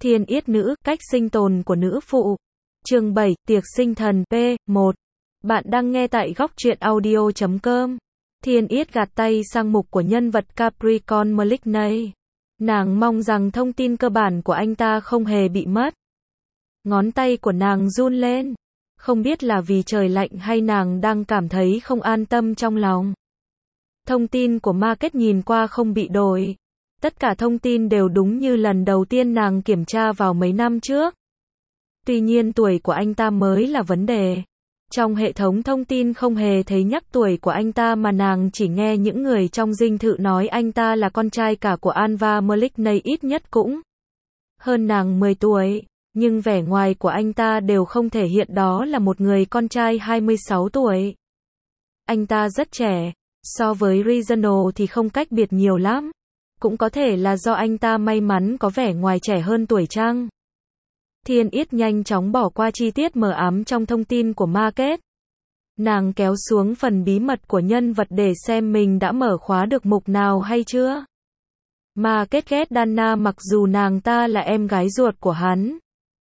Thiên yết nữ, cách sinh tồn của nữ phụ. Chương 7, tiệc sinh thần, P1. Bạn đang nghe tại góc truyện audio.com. Thiên yết gạt tay sang mục của nhân vật Capricorn Malignant. Nàng mong rằng thông tin cơ bản của anh ta không hề bị mất. Ngón tay của nàng run lên. Không biết là vì trời lạnh hay nàng đang cảm thấy không an tâm trong lòng. Thông tin của Market nhìn qua không bị đổi. Tất cả thông tin đều đúng như lần đầu tiên nàng kiểm tra vào mấy năm trước. Tuy nhiên tuổi của anh ta mới là vấn đề. Trong hệ thống thông tin không hề thấy nhắc tuổi của anh ta mà nàng chỉ nghe những người trong dinh thự nói anh ta là con trai cả của Anwar Malignant, ít nhất cũng hơn nàng 10 tuổi. Nhưng vẻ ngoài của anh ta đều không thể hiện đó là một người con trai 26 tuổi. Anh ta rất trẻ. So với Reginald thì không cách biệt nhiều lắm. Cũng có thể là do anh ta may mắn có vẻ ngoài trẻ hơn tuổi chăng? Thiên yết nhanh chóng bỏ qua chi tiết mờ ám trong thông tin của Market. Nàng kéo xuống phần bí mật của nhân vật để xem mình đã mở khóa được mục nào hay chưa. Market ghét Dana mặc dù nàng ta là em gái ruột của hắn.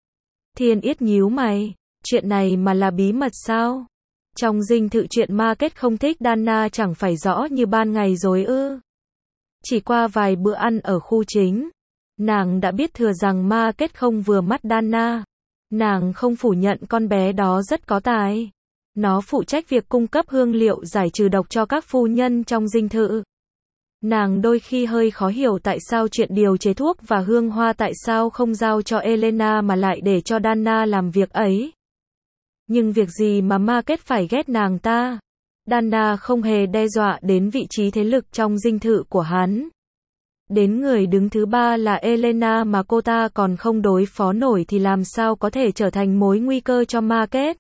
Thiên yết nhíu mày. Chuyện này mà là bí mật sao? Trong dinh thự chuyện Market không thích Dana chẳng phải rõ như ban ngày rồi ư? Chỉ qua vài bữa ăn ở khu chính, nàng đã biết thừa rằng Market không vừa mắt Dana. Nàng không phủ nhận con bé đó rất có tài. Nó phụ trách việc cung cấp hương liệu giải trừ độc cho các phu nhân trong dinh thự. Nàng đôi khi hơi khó hiểu tại sao chuyện điều chế thuốc và hương hoa tại sao không giao cho Elena mà lại để cho Dana làm việc ấy. Nhưng việc gì mà Market phải ghét nàng ta? Dana không hề đe dọa đến vị trí thế lực trong dinh thự của hắn. Đến người đứng thứ ba là Elena mà cô ta còn không đối phó nổi thì làm sao có thể trở thành mối nguy cơ cho Market?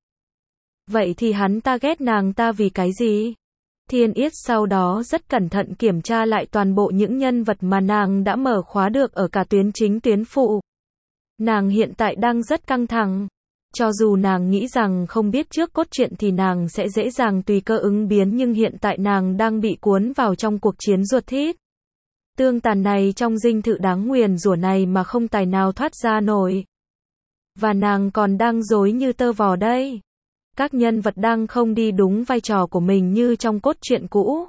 Vậy thì hắn ta ghét nàng ta vì cái gì? Thiên yết sau đó rất cẩn thận kiểm tra lại toàn bộ những nhân vật mà nàng đã mở khóa được ở cả tuyến chính tuyến phụ. Nàng hiện tại đang rất căng thẳng. Cho dù nàng nghĩ rằng không biết trước cốt truyện thì nàng sẽ dễ dàng tùy cơ ứng biến, nhưng hiện tại nàng đang bị cuốn vào trong cuộc chiến ruột thịt. Tương tàn này trong dinh thự đáng nguyền rủa này mà không tài nào thoát ra nổi. Và nàng còn đang rối như tơ vò đây. Các nhân vật đang không đi đúng vai trò của mình như trong cốt truyện cũ.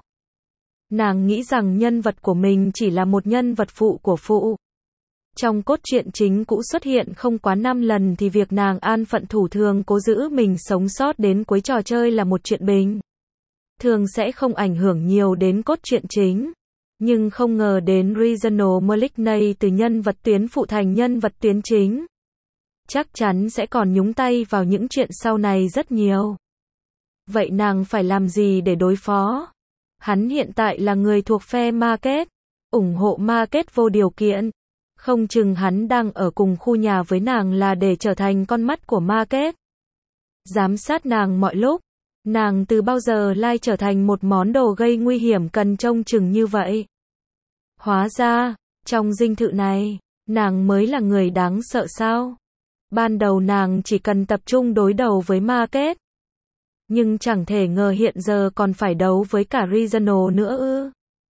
Nàng nghĩ rằng nhân vật của mình chỉ là một nhân vật phụ của phụ. Trong cốt truyện chính cũ xuất hiện không quá 5 lần thì việc nàng an phận thủ thường cố giữ mình sống sót đến cuối trò chơi là một chuyện bình thường sẽ không ảnh hưởng nhiều đến cốt truyện chính. Nhưng không ngờ đến Reginald Malignant từ nhân vật tuyến phụ thành nhân vật tuyến chính. Chắc chắn sẽ còn nhúng tay vào những chuyện sau này rất nhiều. Vậy nàng phải làm gì để đối phó? Hắn hiện tại là người thuộc phe Market, ủng hộ Market vô điều kiện. Không chừng hắn đang ở cùng khu nhà với nàng là để trở thành con mắt của Market. Giám sát nàng mọi lúc. Nàng từ bao giờ lại trở thành một món đồ gây nguy hiểm cần trông chừng như vậy? Hóa ra, trong dinh thự này, nàng mới là người đáng sợ sao? Ban đầu nàng chỉ cần tập trung đối đầu với Market. Nhưng chẳng thể ngờ hiện giờ còn phải đấu với cả Reginald nữa ư?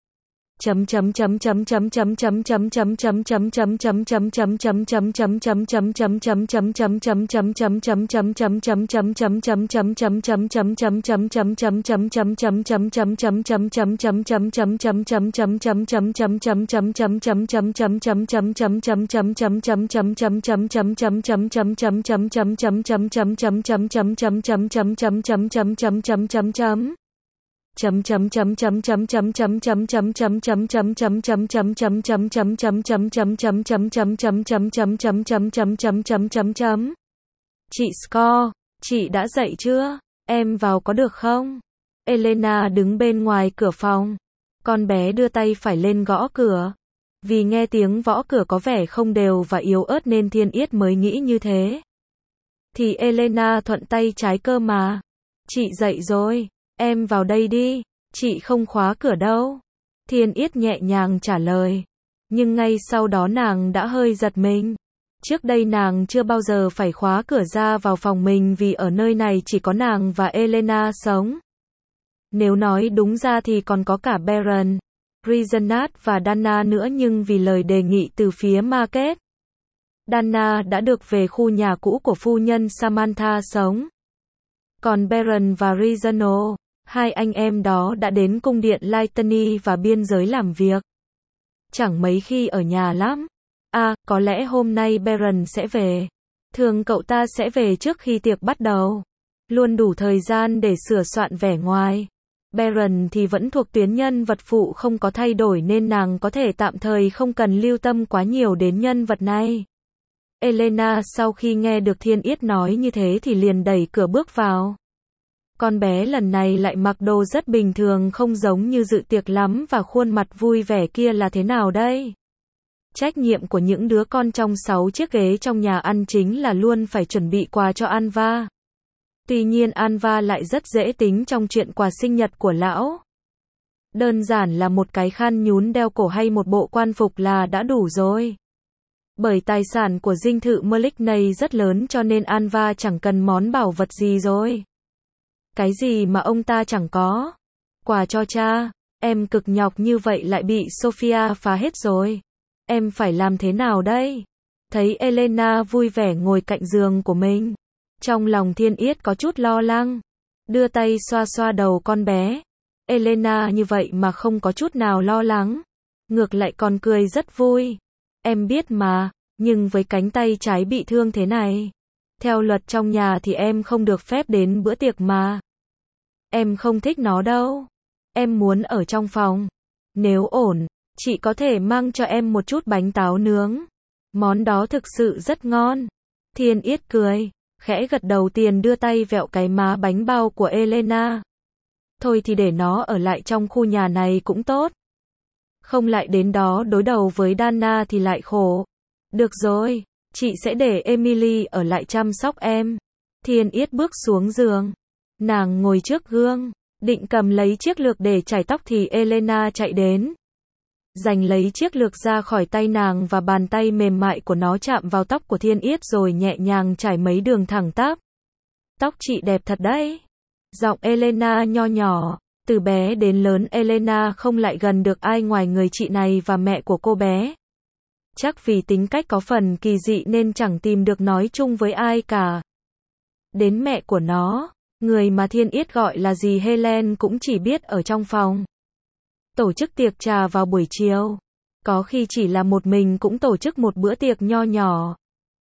Chị Score, chị đã dậy chưa? Em vào có được không? Elena đứng bên ngoài cửa phòng. Con bé đưa tay phải lên gõ cửa. Vì nghe tiếng gõ cửa có vẻ không đều và yếu ớt nên Thiên yết mới nghĩ như thế. Thì Elena thuận tay trái cơ mà. Chị dậy rồi, em vào đây đi. Chị không khóa cửa đâu. Thiên yết nhẹ nhàng trả lời. Nhưng ngay sau đó nàng đã hơi giật mình. Trước đây nàng chưa bao giờ phải khóa cửa ra vào phòng mình vì ở nơi này chỉ có nàng và Elena sống. Nếu nói đúng ra thì còn có cả Baron, Reginald và Dana nữa, nhưng vì lời đề nghị từ phía Market, Dana đã được về khu nhà cũ của phu nhân Samantha sống. Còn Baron và Reginald, hai anh em đó đã đến cung điện Lightning và biên giới làm việc. Chẳng mấy khi ở nhà lắm. Có lẽ hôm nay Baron sẽ về. Thường cậu ta sẽ về trước khi tiệc bắt đầu. Luôn đủ thời gian để sửa soạn vẻ ngoài. Baron thì vẫn thuộc tuyến nhân vật phụ không có thay đổi nên nàng có thể tạm thời không cần lưu tâm quá nhiều đến nhân vật này. Elena sau khi nghe được Thiên Yết nói như thế thì liền đẩy cửa bước vào. Con bé lần này lại mặc đồ rất bình thường không giống như dự tiệc lắm và khuôn mặt vui vẻ kia là thế nào đây? Trách nhiệm của những đứa con trong 6 chiếc ghế trong nhà ăn chính là luôn phải chuẩn bị quà cho Anva. Tuy nhiên Anva lại rất dễ tính trong chuyện quà sinh nhật của lão. Đơn giản là một cái khăn nhún đeo cổ hay một bộ quan phục là đã đủ rồi. Bởi tài sản của dinh thự Merlick này rất lớn cho nên Anva chẳng cần món bảo vật gì rồi. Cái gì mà ông ta chẳng có? Quà cho cha, em cực nhọc như vậy lại bị Sophia phá hết rồi. Em phải làm thế nào đây? Thấy Elena vui vẻ ngồi cạnh giường của mình. Trong lòng Thiên Yết có chút lo lắng. Đưa tay xoa xoa đầu con bé. Elena như vậy mà không có chút nào lo lắng. Ngược lại còn cười rất vui. Em biết mà, nhưng với cánh tay trái bị thương thế này. Theo luật trong nhà thì em không được phép đến bữa tiệc mà. Em không thích nó đâu. Em muốn ở trong phòng. Nếu ổn, chị có thể mang cho em một chút bánh táo nướng. Món đó thực sự rất ngon. Thiên Yết cười, khẽ gật đầu tiền đưa tay vẹo cái má bánh bao của Elena. Thôi thì để nó ở lại trong khu nhà này cũng tốt. Không lại đến đó đối đầu với Dana thì lại khổ. Được rồi, chị sẽ để Emily ở lại chăm sóc em. Thiên Yết bước xuống giường. Nàng ngồi trước gương, định cầm lấy chiếc lược để chải tóc thì Elena chạy đến. Giành lấy chiếc lược ra khỏi tay nàng và bàn tay mềm mại của nó chạm vào tóc của Thiên Yết rồi nhẹ nhàng chải mấy đường thẳng tắp. Tóc chị đẹp thật đấy. Giọng Elena nho nhỏ. Từ bé đến lớn Elena không lại gần được ai ngoài người chị này và mẹ của cô bé. Chắc vì tính cách có phần kỳ dị nên chẳng tìm được nói chung với ai cả. Đến mẹ của nó, người mà Thiên Yết gọi là dì Helen cũng chỉ biết ở trong phòng. Tổ chức tiệc trà vào buổi chiều. Có khi chỉ là một mình cũng tổ chức một bữa tiệc nho nhỏ.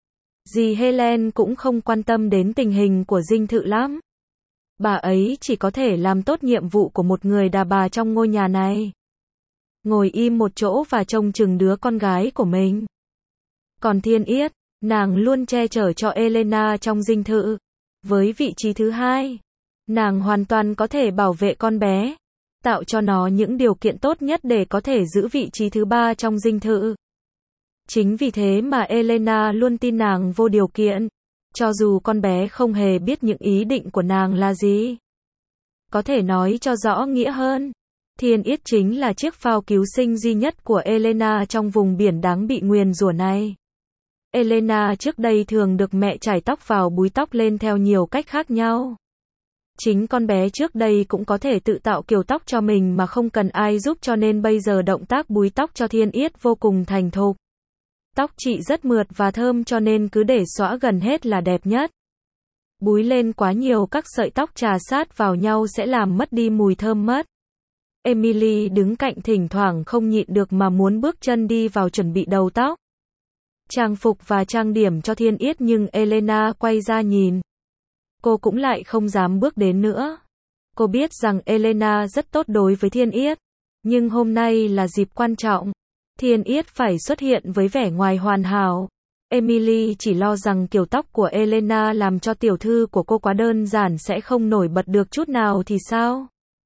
Dì Helen cũng không quan tâm đến tình hình của dinh thự lắm. Bà ấy chỉ có thể làm tốt nhiệm vụ của một người đàn bà trong ngôi nhà này. Ngồi im một chỗ và trông chừng đứa con gái của mình. Còn Thiên Yết, nàng luôn che chở cho Elena trong dinh thự. Với vị trí thứ hai, nàng hoàn toàn có thể bảo vệ con bé, tạo cho nó những điều kiện tốt nhất để có thể giữ vị trí thứ ba trong dinh thự. Chính vì thế mà Elena luôn tin nàng vô điều kiện, cho dù con bé không hề biết những ý định của nàng là gì. Có thể nói cho rõ nghĩa hơn, Thiên Yết chính là chiếc phao cứu sinh duy nhất của Elena trong vùng biển đáng bị nguyền rủa này. Elena trước đây thường được mẹ chải tóc vào búi tóc lên theo nhiều cách khác nhau. Chính con bé trước đây cũng có thể tự tạo kiểu tóc cho mình mà không cần ai giúp cho nên bây giờ động tác búi tóc cho Thiên Yết vô cùng thành thục. Tóc chị rất mượt và thơm cho nên cứ để xõa gần hết là đẹp nhất. Búi lên quá nhiều các sợi tóc chà sát vào nhau sẽ làm mất đi mùi thơm mất. Emily đứng cạnh thỉnh thoảng không nhịn được mà muốn bước chân đi vào chuẩn bị đầu tóc, trang phục và trang điểm cho Thiên Yết nhưng Elena quay ra nhìn. Cô cũng lại không dám bước đến nữa. Cô biết rằng Elena rất tốt đối với Thiên Yết, nhưng hôm nay là dịp quan trọng. Thiên Yết phải xuất hiện với vẻ ngoài hoàn hảo. Emily chỉ lo rằng kiểu tóc của Elena làm cho tiểu thư của cô quá đơn giản sẽ không nổi bật được chút nào thì sao?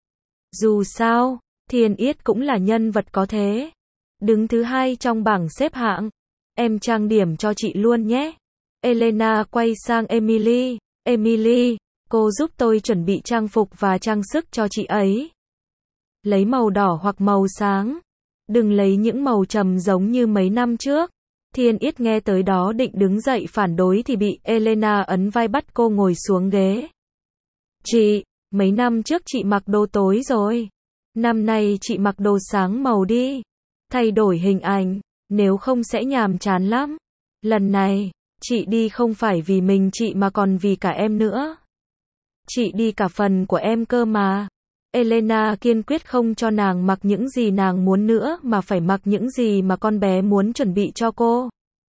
Dù sao, Thiên Yết cũng là nhân vật có thế. Đứng thứ hai trong bảng xếp hạng. Em trang điểm cho chị luôn nhé. Elena quay sang Emily. Emily, cô giúp tôi chuẩn bị trang phục và trang sức cho chị ấy. Lấy màu đỏ hoặc màu sáng. Đừng lấy những màu trầm giống như mấy năm trước. Thiên Yết nghe tới đó định đứng dậy phản đối thì bị Elena ấn vai bắt cô ngồi xuống ghế. Chị, mấy năm trước chị mặc đồ tối rồi. Năm nay chị mặc đồ sáng màu đi. Thay đổi hình ảnh, nếu không sẽ nhàm chán lắm. Lần này, chị đi không phải vì mình chị mà còn vì cả em nữa. Chị đi cả phần của em cơ mà. Elena kiên quyết không cho nàng mặc những gì nàng muốn nữa mà phải mặc những gì mà con bé muốn chuẩn bị cho cô.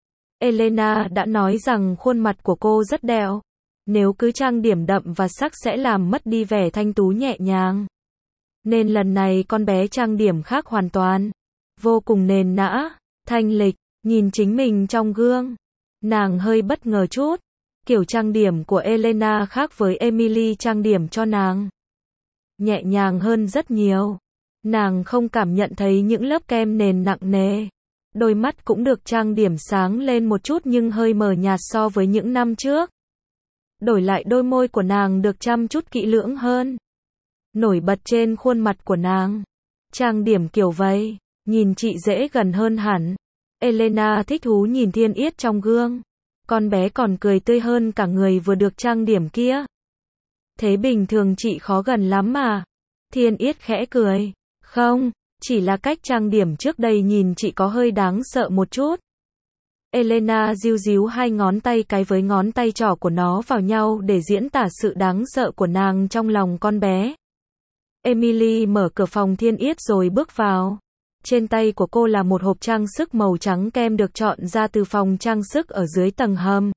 Elena đã nói rằng khuôn mặt của cô rất đẹp. Nếu cứ trang điểm đậm và sắc sẽ làm mất đi vẻ thanh tú nhẹ nhàng. Nên lần này con bé trang điểm khác hoàn toàn. Vô cùng nền nã, thanh lịch, nhìn chính mình trong gương. Nàng hơi bất ngờ chút. Kiểu trang điểm của Elena khác với Emily trang điểm cho nàng. Nhẹ nhàng hơn rất nhiều. Nàng không cảm nhận thấy những lớp kem nền nặng nề. Đôi mắt cũng được trang điểm sáng lên một chút nhưng hơi mờ nhạt so với những năm trước. Đổi lại đôi môi của nàng được chăm chút kỹ lưỡng hơn. Nổi bật trên khuôn mặt của nàng. Trang điểm kiểu vậy, nhìn chị dễ gần hơn hẳn. Elena thích thú nhìn Thiên Yết trong gương. Con bé còn cười tươi hơn cả người vừa được trang điểm kia. Thế bình thường chị khó gần lắm mà. Thiên Yết khẽ cười. Không, chỉ là cách trang điểm trước đây nhìn chị có hơi đáng sợ một chút. Elena díu díu hai ngón tay cái với ngón tay trỏ của nó vào nhau để diễn tả sự đáng sợ của nàng trong lòng con bé. Emily mở cửa phòng Thiên Yết rồi bước vào. Trên tay của cô là một hộp trang sức màu trắng kem được chọn ra từ phòng trang sức ở dưới tầng hầm.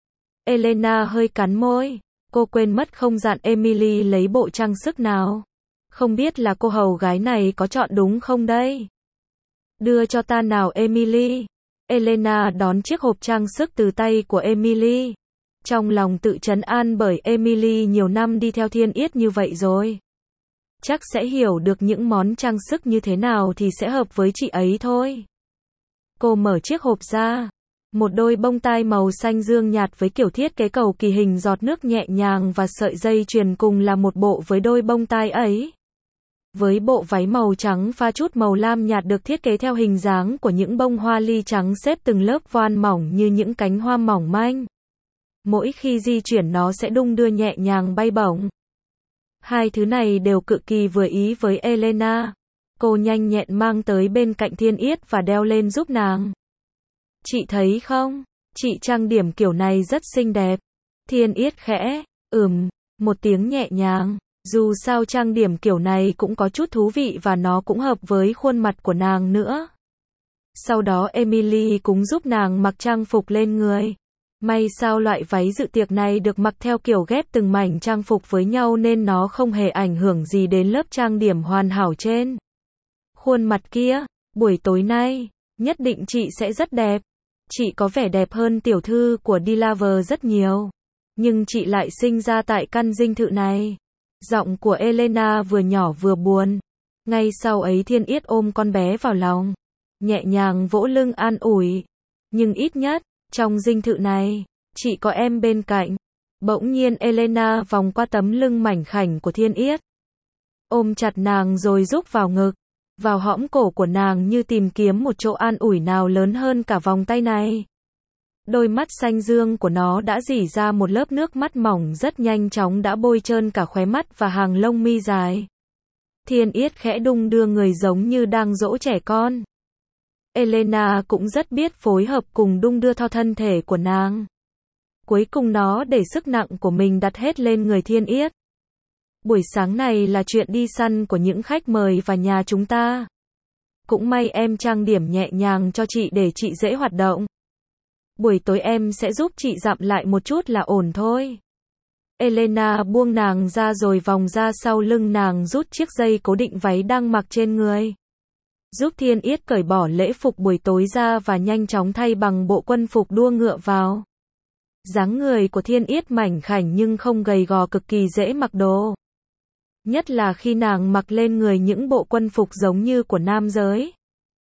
Elena hơi cắn môi. Cô quên mất không dặn Emily lấy bộ trang sức nào. Không biết là cô hầu gái này có chọn đúng không đây? Đưa cho ta nào Emily. Elena đón chiếc hộp trang sức từ tay của Emily. Trong lòng tự trấn an bởi Emily nhiều năm đi theo Thiên Yết như vậy rồi. Chắc sẽ hiểu được những món trang sức như thế nào thì sẽ hợp với chị ấy thôi. Cô mở chiếc hộp ra. Một đôi bông tai màu xanh dương nhạt với kiểu thiết kế cầu kỳ hình giọt nước nhẹ nhàng và sợi dây chuyền cùng là một bộ với đôi bông tai ấy. Với bộ váy màu trắng pha chút màu lam nhạt được thiết kế theo hình dáng của những bông hoa ly trắng xếp từng lớp voan mỏng như những cánh hoa mỏng manh. Mỗi khi di chuyển nó sẽ đung đưa nhẹ nhàng bay bổng. Hai thứ này đều cực kỳ vừa ý với Elena. Cô nhanh nhẹn mang tới bên cạnh Thiên Yết và đeo lên giúp nàng. Chị thấy không? Chị trang điểm kiểu này rất xinh đẹp. Thiên Yết khẽ, một tiếng nhẹ nhàng. Dù sao trang điểm kiểu này cũng có chút thú vị và nó cũng hợp với khuôn mặt của nàng nữa. Sau đó Emily cũng giúp nàng mặc trang phục lên người. May sao loại váy dự tiệc này được mặc theo kiểu ghép từng mảnh trang phục với nhau nên nó không hề ảnh hưởng gì đến lớp trang điểm hoàn hảo trên khuôn mặt kia. Buổi tối nay, nhất định chị sẽ rất đẹp. Chị có vẻ đẹp hơn tiểu thư của Delaver rất nhiều. Nhưng chị lại sinh ra tại căn dinh thự này. Giọng của Elena vừa nhỏ vừa buồn. Ngay sau ấy Thiên Yết ôm con bé vào lòng. Nhẹ nhàng vỗ lưng an ủi. Nhưng ít nhất, trong dinh thự này, chị có em bên cạnh. Bỗng nhiên Elena vòng qua tấm lưng mảnh khảnh của Thiên Yết. Ôm chặt nàng rồi rúc vào ngực. Vào hõm cổ của nàng như tìm kiếm một chỗ an ủi nào lớn hơn cả vòng tay này. Đôi mắt xanh dương của nó đã rỉ ra một lớp nước mắt mỏng rất nhanh chóng đã bôi trơn cả khóe mắt và hàng lông mi dài. Thiên Yết khẽ đung đưa người giống như đang dỗ trẻ con. Elena cũng rất biết phối hợp cùng đung đưa theo thân thể của nàng. Cuối cùng nó để sức nặng của mình đặt hết lên người Thiên Yết. Buổi sáng này là chuyện đi săn của những khách mời và nhà chúng ta. Cũng may em trang điểm nhẹ nhàng cho chị để chị dễ hoạt động. Buổi tối em sẽ giúp chị dặm lại một chút là ổn thôi. Elena buông nàng ra rồi vòng ra sau lưng nàng rút chiếc dây cố định váy đang mặc trên người. Giúp Thiên Yết cởi bỏ lễ phục buổi tối ra và nhanh chóng thay bằng bộ quân phục đua ngựa vào. Dáng người của Thiên Yết mảnh khảnh nhưng không gầy gò cực kỳ dễ mặc đồ. Nhất là khi nàng mặc lên người những bộ quân phục giống như của nam giới.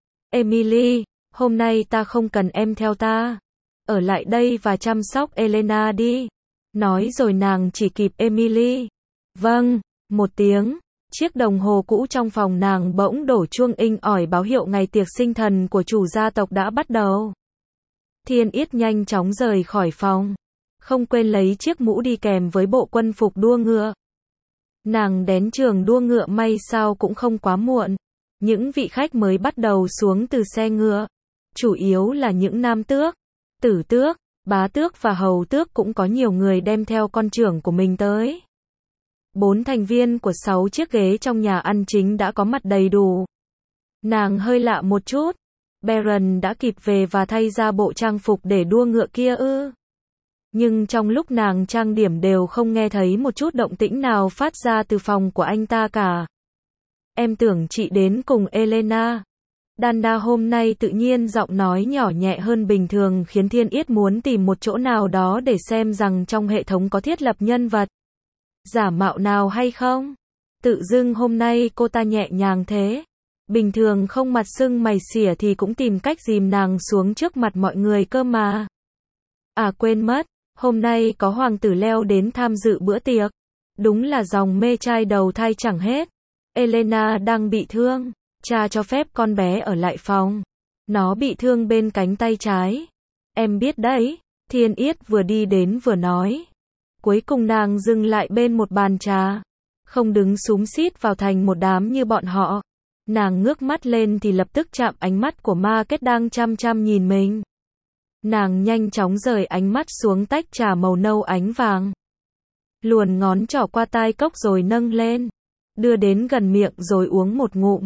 Emily, hôm nay ta không cần em theo ta. Ở lại đây và chăm sóc Elena đi. Nói rồi nàng chỉ kịp Emily. Vâng, một tiếng. Chiếc đồng hồ cũ trong phòng nàng bỗng đổ chuông inh ỏi báo hiệu ngày tiệc sinh thần của chủ gia tộc đã bắt đầu. Thiên Yết nhanh chóng rời khỏi phòng. Không quên lấy chiếc mũ đi kèm với bộ quân phục đua ngựa. Nàng đến trường đua ngựa may sao cũng không quá muộn. Những vị khách mới bắt đầu xuống từ xe ngựa. Chủ yếu là những nam tước. Tử tước, bá tước và hầu tước cũng có nhiều người đem theo con trưởng của mình tới. 4 thành viên của 6 chiếc ghế trong nhà ăn chính đã có mặt đầy đủ. Nàng hơi lạ một chút. Baron đã kịp về và thay ra bộ trang phục để đua ngựa kia ư? Nhưng trong lúc nàng trang điểm đều không nghe thấy một chút động tĩnh nào phát ra từ phòng của anh ta cả. Em tưởng chị đến cùng Elena. Danda hôm nay tự nhiên giọng nói nhỏ nhẹ hơn bình thường khiến Thiên Yết muốn tìm một chỗ nào đó để xem rằng trong hệ thống có thiết lập nhân vật giả mạo nào hay không. Tự dưng hôm nay cô ta nhẹ nhàng thế. Bình thường không mặt sưng mày xỉa thì cũng tìm cách dìm nàng xuống trước mặt mọi người cơ mà. À quên mất, hôm nay có hoàng tử Leo đến tham dự bữa tiệc. Đúng là dòng mê trai đầu thai chẳng hết. Elena đang bị thương. Cha cho phép con bé ở lại phòng. Nó bị thương bên cánh tay trái. Em biết đấy, Thiên Yết vừa đi đến vừa nói. Cuối cùng nàng dừng lại bên một bàn trà. Không đứng xúm xít vào thành một đám như bọn họ. Nàng ngước mắt lên thì lập tức chạm ánh mắt của Market đang chăm chăm nhìn mình. Nàng nhanh chóng rời ánh mắt xuống tách trà màu nâu ánh vàng. Luồn ngón trỏ qua tai cốc rồi nâng lên. Đưa đến gần miệng rồi uống một ngụm.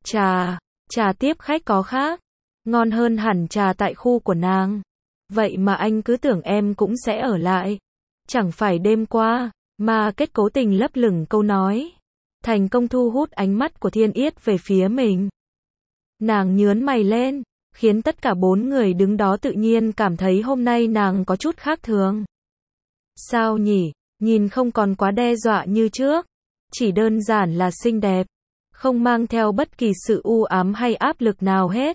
Trà tiếp khách có khác. Ngon hơn hẳn trà tại khu của nàng. Vậy mà anh cứ tưởng em cũng sẽ ở lại. Chẳng phải đêm qua, Market cố tình lấp lửng câu nói. Thành công thu hút ánh mắt của Thiên Yết về phía mình. Nàng nhướng mày lên, khiến tất cả 4 người đứng đó tự nhiên cảm thấy hôm nay nàng có chút khác thường. Sao nhỉ, nhìn không còn quá đe dọa như trước, chỉ đơn giản là xinh đẹp, không mang theo bất kỳ sự u ám hay áp lực nào hết.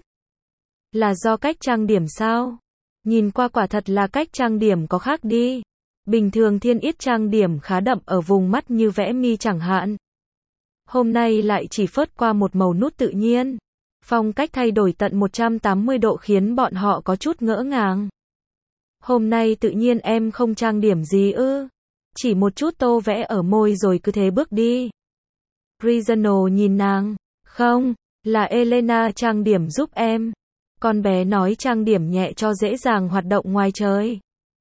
Là do cách trang điểm sao? Nhìn qua quả thật là cách trang điểm có khác đi. Bình thường Thiên Yết trang điểm khá đậm ở vùng mắt như vẽ mi chẳng hạn. Hôm nay lại chỉ phớt qua một màu nút tự nhiên. Phong cách thay đổi tận 180 độ khiến bọn họ có chút ngỡ ngàng. Hôm nay tự nhiên em không trang điểm gì ư? Chỉ một chút tô vẽ ở môi rồi cứ thế bước đi. Reasonal nhìn nàng. Không, là Elena trang điểm giúp em. Con bé nói trang điểm nhẹ cho dễ dàng hoạt động ngoài trời.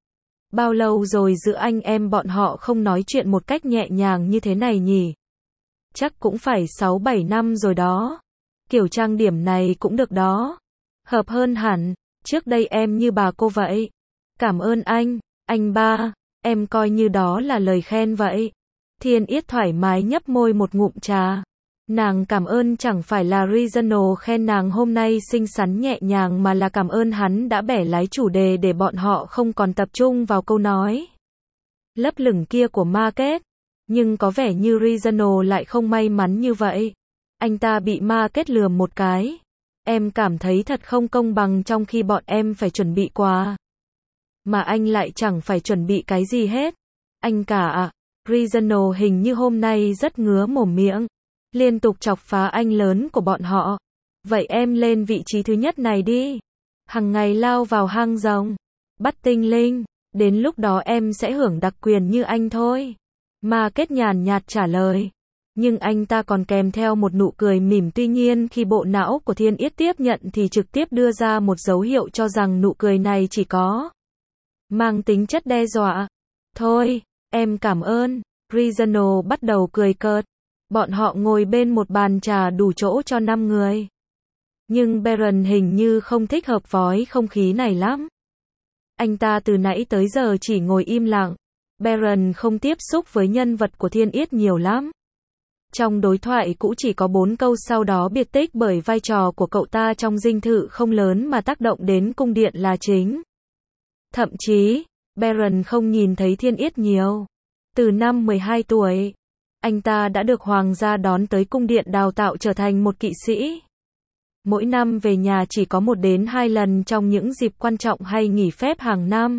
Bao lâu rồi giữa anh em bọn họ không nói chuyện một cách nhẹ nhàng như thế này nhỉ? Chắc cũng phải 6-7 năm rồi đó. Kiểu trang điểm này cũng được đó. Hợp hơn hẳn, trước đây em như bà cô vậy. Cảm ơn anh ba, em coi như đó là lời khen vậy. Thiên Yết thoải mái nhấp môi một ngụm trà. Nàng cảm ơn chẳng phải là Reasonal khen nàng hôm nay xinh xắn nhẹ nhàng mà là cảm ơn hắn đã bẻ lái chủ đề để bọn họ không còn tập trung vào câu nói lấp lửng kia của Market. Nhưng có vẻ như Reasonal lại không may mắn như vậy. Anh ta bị Market lừa một cái. Em cảm thấy thật không công bằng trong khi bọn em phải chuẩn bị quà. Mà anh lại chẳng phải chuẩn bị cái gì hết. Anh cả ạ. Reasonal hình như hôm nay rất ngứa mồm miệng. Liên tục chọc phá anh lớn của bọn họ. Vậy em lên vị trí thứ nhất này đi. Hằng ngày lao vào hang rồng. Bắt tinh linh. Đến lúc đó em sẽ hưởng đặc quyền như anh thôi. Market nhàn nhạt trả lời. Nhưng anh ta còn kèm theo một nụ cười mỉm, tuy nhiên khi bộ não của Thiên Yết tiếp nhận thì trực tiếp đưa ra một dấu hiệu cho rằng nụ cười này chỉ có mang tính chất đe dọa. Thôi, em cảm ơn. Reasonal bắt đầu cười cợt. Bọn họ ngồi bên một bàn trà đủ chỗ cho 5 người. Nhưng Baron hình như không thích hợp với không khí này lắm. Anh ta từ nãy tới giờ chỉ ngồi im lặng. Baron không tiếp xúc với nhân vật của Thiên Yết nhiều lắm. Trong đối thoại cũng chỉ có 4 câu, sau đó biệt tích bởi vai trò của cậu ta trong dinh thự không lớn mà tác động đến cung điện là chính. Thậm chí, Baron không nhìn thấy Thiên Yết nhiều. Từ năm 12 tuổi, anh ta đã được hoàng gia đón tới cung điện đào tạo trở thành một kỵ sĩ. Mỗi năm về nhà chỉ có 1 đến 2 lần trong những dịp quan trọng hay nghỉ phép hàng năm.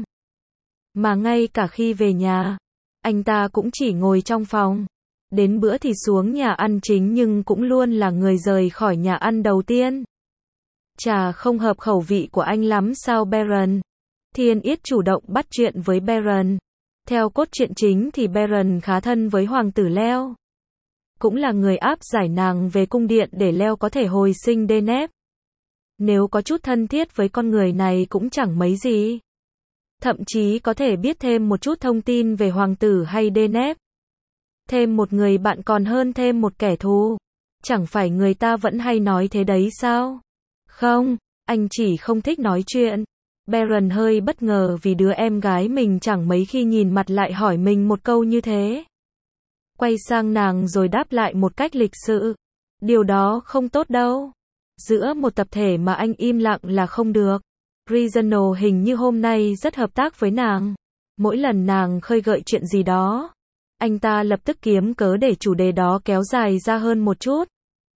Mà ngay cả khi về nhà, anh ta cũng chỉ ngồi trong phòng. Đến bữa thì xuống nhà ăn chính nhưng cũng luôn là người rời khỏi nhà ăn đầu tiên. Trà không hợp khẩu vị của anh lắm sao Baron? Thiên Yết chủ động bắt chuyện với Baron. Theo cốt truyện chính thì Baron khá thân với hoàng tử Leo. Cũng là người áp giải nàng về cung điện để Leo có thể hồi sinh Deneb. Nếu có chút thân thiết với con người này cũng chẳng mấy gì. Thậm chí có thể biết thêm một chút thông tin về hoàng tử hay Deneb. Thêm một người bạn còn hơn thêm một kẻ thù. Chẳng phải người ta vẫn hay nói thế đấy sao? Không, anh chỉ không thích nói chuyện. Baron hơi bất ngờ vì đứa em gái mình chẳng mấy khi nhìn mặt lại hỏi mình một câu như thế. Quay sang nàng rồi đáp lại một cách lịch sự. Điều đó không tốt đâu. Giữa một tập thể mà anh im lặng là không được. Reasonal hình như hôm nay rất hợp tác với nàng. Mỗi lần nàng khơi gợi chuyện gì đó, anh ta lập tức kiếm cớ để chủ đề đó kéo dài ra hơn một chút.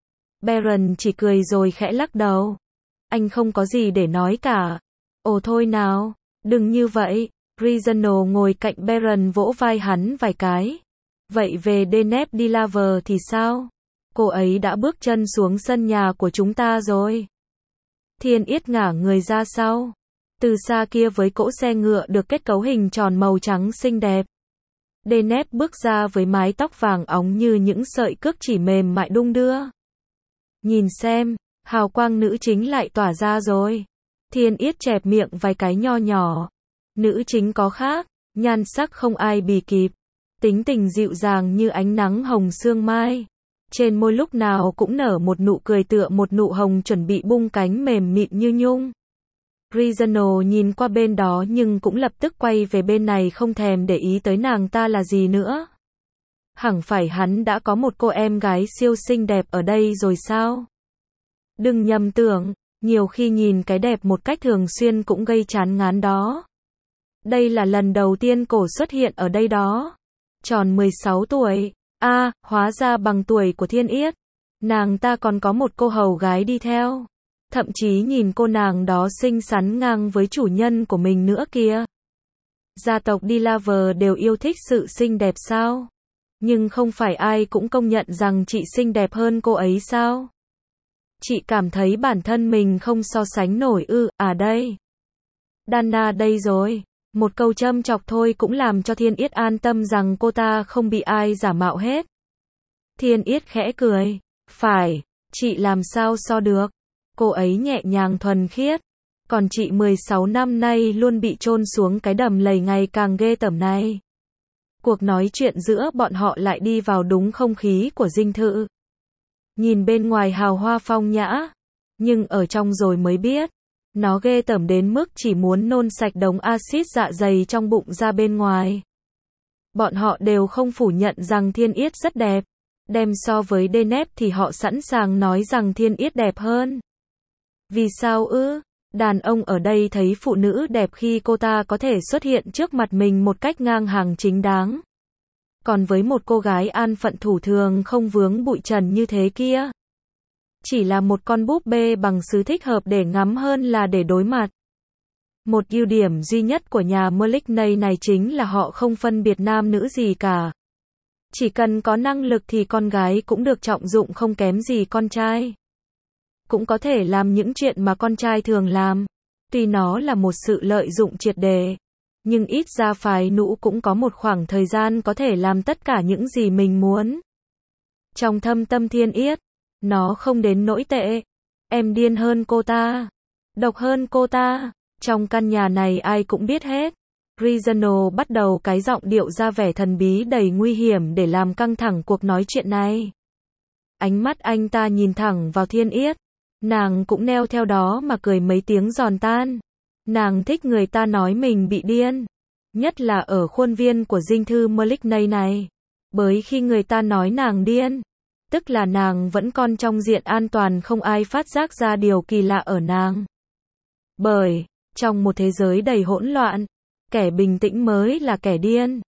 Baron chỉ cười rồi khẽ lắc đầu. Anh không có gì để nói cả. Ồ thôi nào, đừng như vậy. Reasonal ngồi cạnh Baron vỗ vai hắn vài cái. Vậy về Deneb de Laver thì sao? Cô ấy đã bước chân xuống sân nhà của chúng ta rồi. Thiên Yết ngả người ra sau. Từ xa kia với cỗ xe ngựa được kết cấu hình tròn màu trắng xinh đẹp. Deneb bước ra với mái tóc vàng óng như những sợi cước chỉ mềm mại đung đưa. Nhìn xem, hào quang nữ chính lại tỏa ra rồi. Thiên Yết chẹp miệng vài cái nho nhỏ. Nữ chính có khác, nhan sắc không ai bì kịp. Tính tình dịu dàng như ánh nắng hồng sương mai. Trên môi lúc nào cũng nở một nụ cười tựa một nụ hồng chuẩn bị bung cánh mềm mịn như nhung. Reasonal nhìn qua bên đó nhưng cũng lập tức quay về bên này không thèm để ý tới nàng ta là gì nữa. Hẳn phải hắn đã có một cô em gái siêu xinh đẹp ở đây rồi sao? Đừng nhầm tưởng, nhiều khi nhìn cái đẹp một cách thường xuyên cũng gây chán ngán đó. Đây là lần đầu tiên cổ xuất hiện ở đây đó. Tròn 16 tuổi. Hóa ra bằng tuổi của Thiên Yết. Nàng ta còn có một cô hầu gái đi theo. Thậm chí nhìn cô nàng đó xinh xắn ngang với chủ nhân của mình nữa kìa. Gia tộc de Laver đều yêu thích sự xinh đẹp sao? Nhưng không phải ai cũng công nhận rằng chị xinh đẹp hơn cô ấy sao? Chị cảm thấy bản thân mình không so sánh nổi ư? Đây. Dana đây rồi. Một câu châm chọc thôi cũng làm cho Thiên Yết an tâm rằng cô ta không bị ai giả mạo hết. Thiên Yết khẽ cười. Phải, chị làm sao so được. Cô ấy nhẹ nhàng thuần khiết. Còn chị 16 năm nay luôn bị chôn xuống cái đầm lầy ngày càng ghê tởm này. Cuộc nói chuyện giữa bọn họ lại đi vào đúng không khí của dinh thự. Nhìn bên ngoài hào hoa phong nhã, nhưng ở trong rồi mới biết. Nó ghê tởm đến mức chỉ muốn nôn sạch đống axit dạ dày trong bụng ra bên ngoài. Bọn họ đều không phủ nhận rằng Thiên Yết rất đẹp. Đem so với Deneb thì họ sẵn sàng nói rằng Thiên Yết đẹp hơn. Vì sao ư? Đàn ông ở đây thấy phụ nữ đẹp khi cô ta có thể xuất hiện trước mặt mình một cách ngang hàng chính đáng. Còn với một cô gái an phận thủ thường không vướng bụi trần như thế kia, chỉ là một con búp bê bằng sứ thích hợp để ngắm hơn là để đối mặt. Một ưu điểm duy nhất của nhà Malignay này chính là họ không phân biệt nam nữ gì cả. Chỉ cần có năng lực thì con gái cũng được trọng dụng không kém gì con trai. Cũng có thể làm những chuyện mà con trai thường làm. Tuy nó là một sự lợi dụng triệt để, nhưng ít ra phái nữ cũng có một khoảng thời gian có thể làm tất cả những gì mình muốn. Trong thâm tâm Thiên Yết, nó không đến nỗi tệ. Em điên hơn cô ta, độc hơn cô ta. Trong căn nhà này ai cũng biết hết. Reasonal bắt đầu cái giọng điệu ra vẻ thần bí đầy nguy hiểm để làm căng thẳng cuộc nói chuyện này. Ánh mắt anh ta nhìn thẳng vào Thiên Yết. Nàng cũng neo theo đó mà cười mấy tiếng giòn tan. Nàng thích người ta nói mình bị điên. Nhất là ở khuôn viên của dinh thự Malignay này. Bởi khi người ta nói nàng điên, tức là nàng vẫn còn trong diện an toàn, không ai phát giác ra điều kỳ lạ ở nàng. Bởi, trong một thế giới đầy hỗn loạn, kẻ bình tĩnh mới là kẻ điên.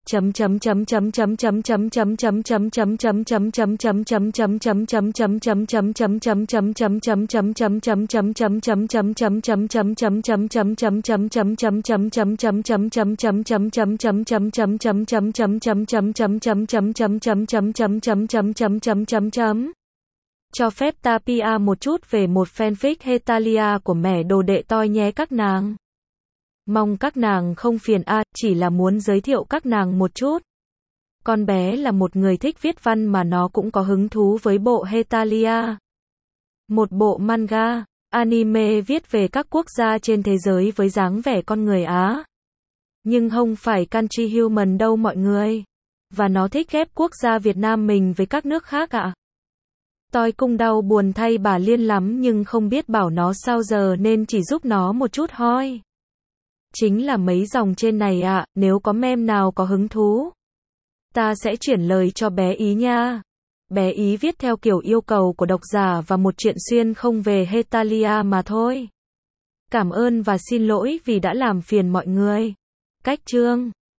Cho phép ta PR một chút về một fanfic Hetalia của mẻ đồ đệ toi nhé các nàng. Mong các nàng không phiền chỉ là muốn giới thiệu các nàng một chút. Con bé là một người thích viết văn mà nó cũng có hứng thú với bộ Hetalia. Một bộ manga. Anime viết về các quốc gia trên thế giới với dáng vẻ con người Á. Nhưng không phải country human đâu mọi người. Và nó thích ghép quốc gia Việt Nam mình với các nước khác ạ. Tôi cũng đau buồn thay bà Liên lắm nhưng không biết bảo nó sao giờ nên chỉ giúp nó một chút thôi. Chính là mấy dòng trên này ạ, nếu có mem nào có hứng thú. Ta sẽ chuyển lời cho bé Ý nha. Bé Ý viết theo kiểu yêu cầu của độc giả và một chuyện xuyên không về Hetalia mà thôi. Cảm ơn và xin lỗi vì đã làm phiền mọi người. Cách chương